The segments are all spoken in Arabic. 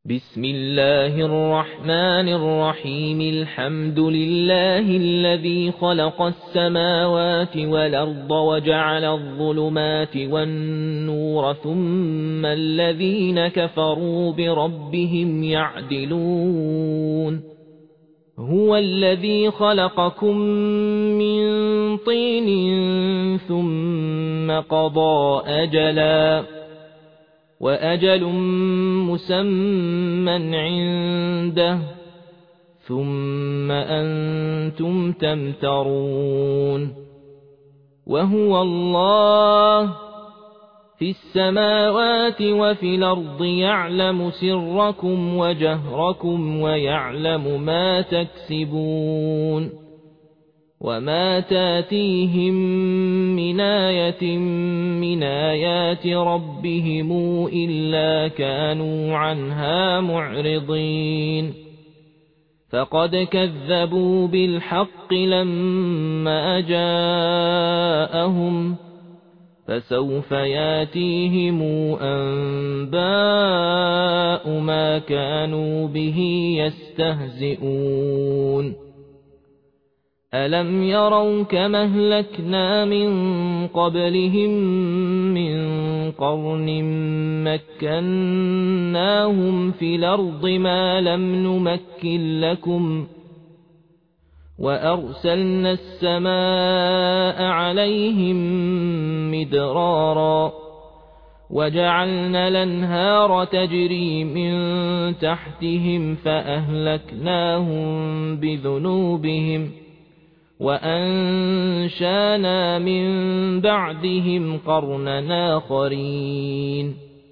بسم الله الرحمن الرحيم. الحمد لله الذي خلق السماوات والأرض وجعل الظلمات والنور ثم الذين كفروا بربهم يعدلون. هو الذي خلقكم من طين ثم قضى أجلا وأجل مسمى عنده ثم أنتم تمترون. وهو الله في السماوات وفي الأرض يعلم سركم وجهركم ويعلم ما تكسبون. وما تاتيهم من آية من آيات ربهم إلا كانوا عنها معرضين. فقد كذبوا بالحق لما جاءهم فسوف ياتيهم أنباء ما كانوا به يستهزئون. ألم يروا كما أهلكنا من قبلهم من قرن مكناهم في الأرض ما لم نمكن لكم وأرسلنا السماء عليهم مدرارا وجعلنا الأنهار تجري من تحتهم فأهلكناهم بذنوبهم وأنشانا من بعدهم قرنا آخرين.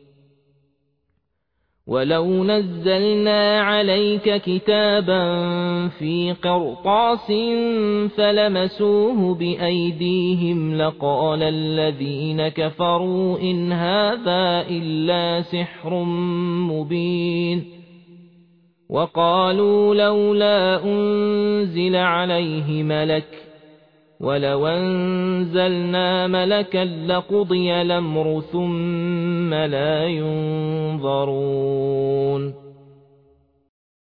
ولو نزلنا عليك كتابا في قرطاس فلمسوه بأيديهم لقال الذين كفروا إن هذا إلا سحر مبين. وقالوا لولا أنزل عليه ملك ولو أنزلنا ملكا لقضي الأمر ثم لا ينظرون.